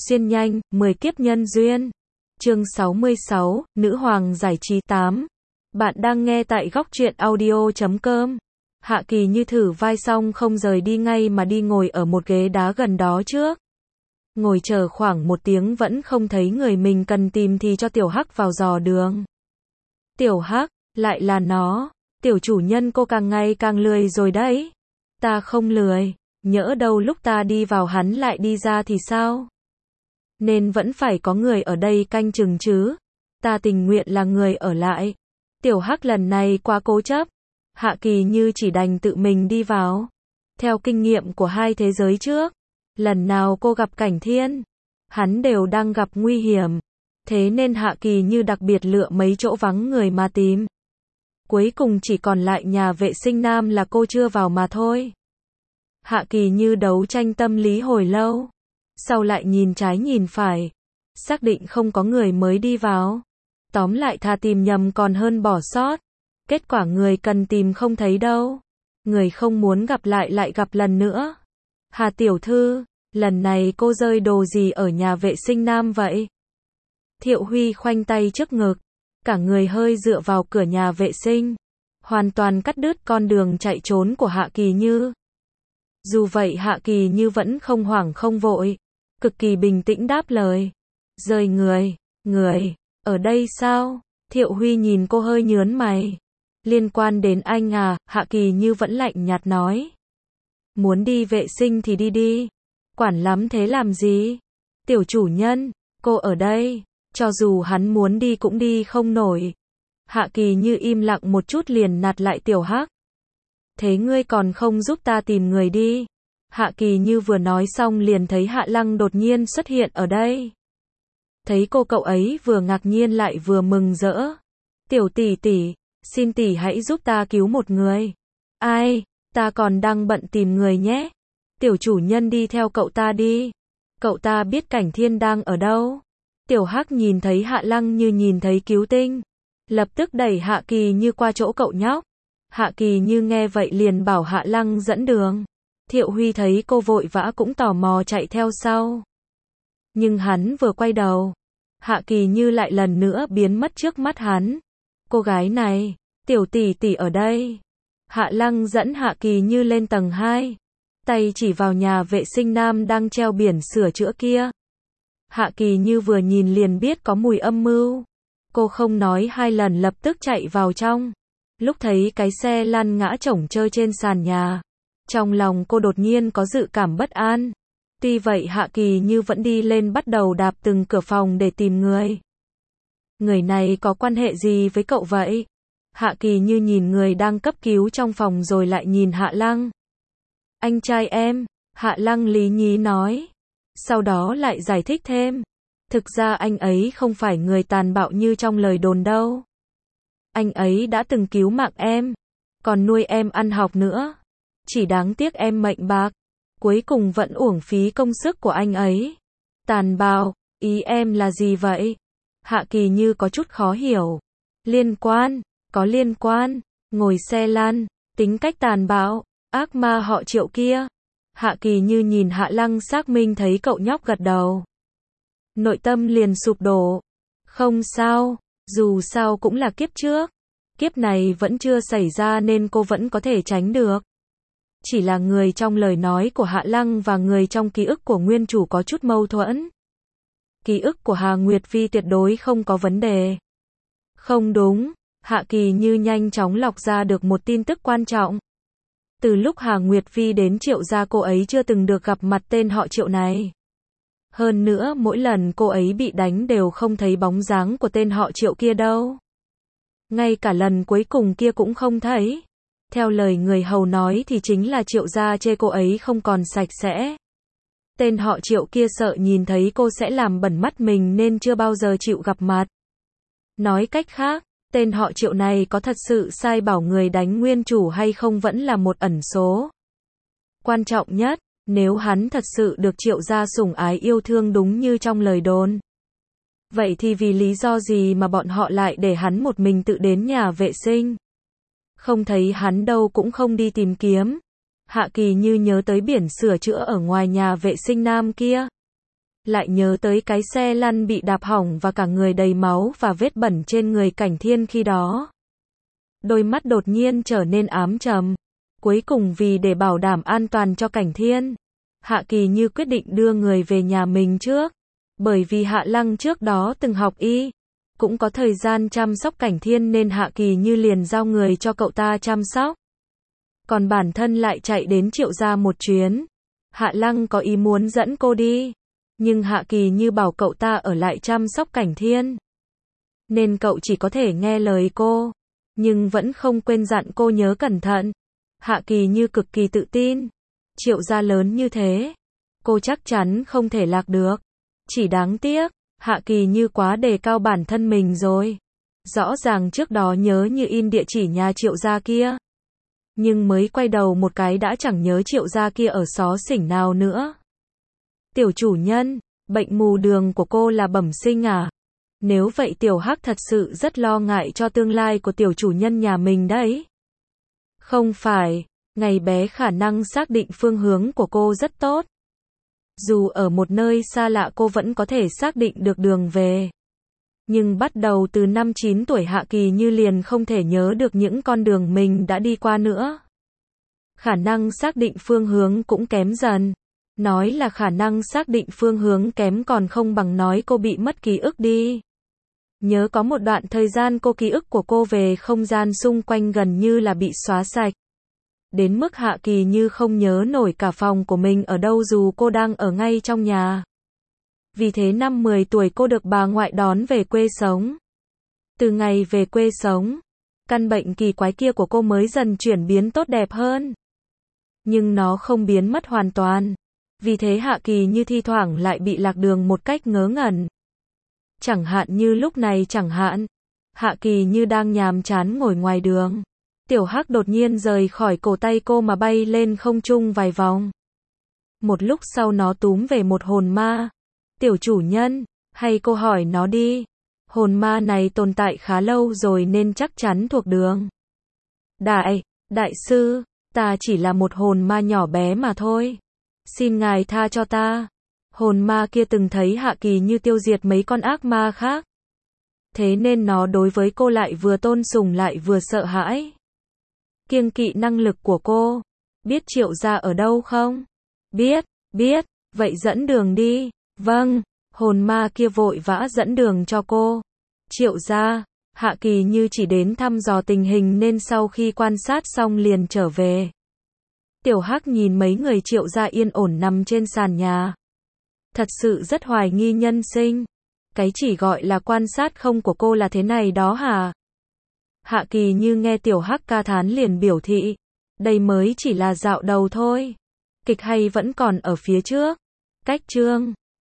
Xuyên nhanh, 10 kiếp nhân duyên. Chương 66, Nữ hoàng giải trí 8. Bạn đang nghe tại góc truyện audio.com. Hạ Kỳ Như thử vai xong không rời đi ngay mà đi ngồi ở một ghế đá gần đó trước. Ngồi chờ khoảng 1 tiếng vẫn không thấy người mình cần tìm thì cho Tiểu Hắc vào dò đường. Tiểu Hắc, lại là nó. Tiểu chủ nhân cô càng ngày càng lười rồi đấy. Ta không lười, nhỡ đâu lúc ta đi vào hắn lại đi ra thì sao? Nên vẫn phải có người ở đây canh chừng chứ. Ta tình nguyện là người ở lại. Tiểu Hắc lần này quá cố chấp. Hạ Kỳ Như chỉ đành tự mình đi vào. Theo kinh nghiệm của hai thế giới trước, lần nào cô gặp Cảnh Thiên, hắn đều đang gặp nguy hiểm. Thế nên Hạ Kỳ Như đặc biệt lựa mấy chỗ vắng người mà tìm. Cuối cùng chỉ còn lại nhà vệ sinh nam là cô chưa vào mà thôi. Hạ Kỳ Như đấu tranh tâm lý hồi lâu. Sau lại nhìn trái nhìn phải. Xác định không có người mới đi vào. Tóm lại thà tìm nhầm còn hơn bỏ sót. Kết quả người cần tìm không thấy đâu. Người không muốn gặp lại gặp lần nữa. Hà tiểu thư, lần này cô rơi đồ gì ở nhà vệ sinh nam vậy? Thiệu Huy khoanh tay trước ngực. Cả người hơi dựa vào cửa nhà vệ sinh. Hoàn toàn cắt đứt con đường chạy trốn của Hạ Kỳ Như. Dù vậy Hạ Kỳ Như vẫn không hoảng không vội. Cực kỳ bình tĩnh đáp lời. Rời người, ở đây sao? Thiệu Huy nhìn cô hơi nhớn mày. Liên quan đến anh à? Hạ Kỳ Như vẫn lạnh nhạt nói. Muốn đi vệ sinh thì đi đi. Quản lắm thế làm gì? Tiểu chủ nhân, cô ở đây. Cho dù hắn muốn đi cũng đi không nổi. Hạ Kỳ Như im lặng một chút liền nạt lại Tiểu Hắc. Thế ngươi còn không giúp ta tìm người đi? Hạ Kỳ Như vừa nói xong liền thấy Hạ Lăng đột nhiên xuất hiện ở đây. Thấy cô cậu ấy vừa ngạc nhiên lại vừa mừng rỡ. Tiểu tỷ tỷ, xin tỷ hãy giúp ta cứu một người. Ai, ta còn đang bận tìm người nhé. Tiểu chủ nhân đi theo cậu ta đi. Cậu ta biết Cảnh Thiên đang ở đâu. Tiểu Hắc nhìn thấy Hạ Lăng như nhìn thấy cứu tinh. Lập tức đẩy Hạ Kỳ Như qua chỗ cậu nhóc. Hạ Kỳ Như nghe vậy liền bảo Hạ Lăng dẫn đường. Thiệu Huy thấy cô vội vã cũng tò mò chạy theo sau. Nhưng hắn vừa quay đầu, Hạ Kỳ Như lại lần nữa biến mất trước mắt hắn. Cô gái này, tiểu tỷ tỷ ở đây. Hạ Lăng dẫn Hạ Kỳ Như lên tầng 2. Tay chỉ vào nhà vệ sinh nam đang treo biển sửa chữa kia. Hạ Kỳ Như vừa nhìn liền biết có mùi âm mưu. Cô không nói hai lần lập tức chạy vào trong. Lúc thấy cái xe lăn ngã chổng chơ trên sàn nhà, trong lòng cô đột nhiên có dự cảm bất an. Tuy vậy Hạ Kỳ Như vẫn đi lên bắt đầu đạp từng cửa phòng để tìm người. Người này có quan hệ gì với cậu vậy? Hạ Kỳ Như nhìn người đang cấp cứu trong phòng rồi lại nhìn Hạ Lăng. Anh trai em, Hạ Lăng lý nhí nói. Sau đó lại giải thích thêm. Thực ra anh ấy không phải người tàn bạo như trong lời đồn đâu. Anh ấy đã từng cứu mạng em, còn nuôi em ăn học nữa. Chỉ đáng tiếc em mệnh bạc, cuối cùng vẫn uổng phí công sức của anh ấy. Tàn bạo, ý em là gì vậy? Hạ Kỳ Như có chút khó hiểu. Có liên quan, ngồi xe lăn, tính cách tàn bạo, ác ma họ Triệu kia. Hạ Kỳ Như nhìn Hạ Lăng xác minh thấy cậu nhóc gật đầu. Nội tâm liền sụp đổ. Không sao, dù sao cũng là kiếp trước. Kiếp này vẫn chưa xảy ra nên cô vẫn có thể tránh được. Chỉ là người trong lời nói của Hạ Lăng và người trong ký ức của nguyên chủ có chút mâu thuẫn. Ký ức của Hà Nguyệt Vi tuyệt đối không có vấn đề. Không đúng, Hạ Kỳ Như nhanh chóng lọc ra được một tin tức quan trọng. Từ lúc Hà Nguyệt Vi đến Triệu gia cô ấy chưa từng được gặp mặt tên họ Triệu này. Hơn nữa mỗi lần cô ấy bị đánh đều không thấy bóng dáng của tên họ Triệu kia đâu. Ngay cả lần cuối cùng kia cũng không thấy. Theo lời người hầu nói thì chính là Triệu gia chê cô ấy không còn sạch sẽ. Tên họ Triệu kia sợ nhìn thấy cô sẽ làm bẩn mắt mình nên chưa bao giờ chịu gặp mặt. Nói cách khác, tên họ Triệu này có thật sự sai bảo người đánh nguyên chủ hay không vẫn là một ẩn số. Quan trọng nhất, nếu hắn thật sự được Triệu gia sủng ái yêu thương đúng như trong lời đồn. Vậy thì vì lý do gì mà bọn họ lại để hắn một mình tự đến nhà vệ sinh? Không thấy hắn đâu cũng không đi tìm kiếm. Hạ Kỳ Như nhớ tới biển sửa chữa ở ngoài nhà vệ sinh nam kia. lại nhớ tới cái xe lăn bị đạp hỏng và cả người đầy máu và vết bẩn trên người Cảnh Thiên khi đó. Đôi mắt đột nhiên trở nên ám trầm. Cuối cùng vì để bảo đảm an toàn cho Cảnh Thiên, Hạ Kỳ Như quyết định đưa người về nhà mình trước. Bởi vì Hạ Lăng trước đó từng học y, cũng có thời gian chăm sóc Cảnh Thiên nên Hạ Kỳ Như liền giao người cho cậu ta chăm sóc. Còn bản thân lại chạy đến Triệu gia một chuyến. Hạ Lăng có ý muốn dẫn cô đi, nhưng Hạ Kỳ Như bảo cậu ta ở lại chăm sóc Cảnh Thiên. Nên cậu chỉ có thể nghe lời cô, nhưng vẫn không quên dặn cô nhớ cẩn thận. Hạ Kỳ Như cực kỳ tự tin. Triệu gia lớn như thế, cô chắc chắn không thể lạc được. Chỉ đáng tiếc, Hạ Kỳ Như quá đề cao bản thân mình rồi. Rõ ràng trước đó nhớ như in địa chỉ nhà Triệu gia kia. Nhưng mới quay đầu một cái đã chẳng nhớ Triệu gia kia ở xó xỉnh nào nữa. Tiểu chủ nhân, bệnh mù đường của cô là bẩm sinh à? Nếu vậy Tiểu Hắc thật sự rất lo ngại cho tương lai của tiểu chủ nhân nhà mình đấy. Không phải, ngày bé khả năng xác định phương hướng của cô rất tốt. Dù ở một nơi xa lạ cô vẫn có thể xác định được đường về. Nhưng bắt đầu từ năm 9 tuổi Hạ Kỳ Như liền không thể nhớ được những con đường mình đã đi qua nữa. Khả năng xác định phương hướng cũng kém dần. Nói là khả năng xác định phương hướng kém còn không bằng nói cô bị mất ký ức đi. Nhớ có một đoạn thời gian ký ức của cô về không gian xung quanh gần như là bị xóa sạch. Đến mức Hạ Kỳ Như không nhớ nổi cả phòng của mình ở đâu dù cô đang ở ngay trong nhà. Vì thế năm 10 tuổi cô được bà ngoại đón về quê sống. Từ ngày về quê sống, căn bệnh kỳ quái kia của cô mới dần chuyển biến tốt đẹp hơn. Nhưng nó không biến mất hoàn toàn. Vì thế Hạ Kỳ Như thi thoảng lại bị lạc đường một cách ngớ ngẩn. Chẳng hạn như lúc này chẳng hạn, Hạ Kỳ Như đang nhàm chán ngồi ngoài đường. Tiểu Hắc đột nhiên rời khỏi cổ tay cô mà bay lên không trung vài vòng. Một lúc sau nó túm về một hồn ma. Tiểu chủ nhân, hay cô hỏi nó đi. Hồn ma này tồn tại khá lâu rồi nên chắc chắn thuộc đường. Đại sư, ta chỉ là một hồn ma nhỏ bé mà thôi. Xin ngài tha cho ta. Hồn ma kia từng thấy Hạ Kỳ Như tiêu diệt mấy con ác ma khác. Thế nên nó đối với cô lại vừa tôn sùng lại vừa sợ hãi. Kiêng kỵ năng lực của cô. Biết Triệu gia ở đâu không? Biết, vậy dẫn đường đi. Vâng, hồn ma kia vội vã dẫn đường cho cô. Triệu gia, Hạ Kỳ Như chỉ đến thăm dò tình hình nên sau khi quan sát xong liền trở về. Tiểu Hắc nhìn mấy người Triệu gia yên ổn nằm trên sàn nhà. Thật sự rất hoài nghi nhân sinh. Cái chỉ gọi là quan sát không của cô là thế này đó hả? Hạ Kỳ Như nghe Tiểu Hắc ca thán liền biểu thị. Đây mới chỉ là dạo đầu thôi. Kịch hay vẫn còn ở phía trước. Cách chương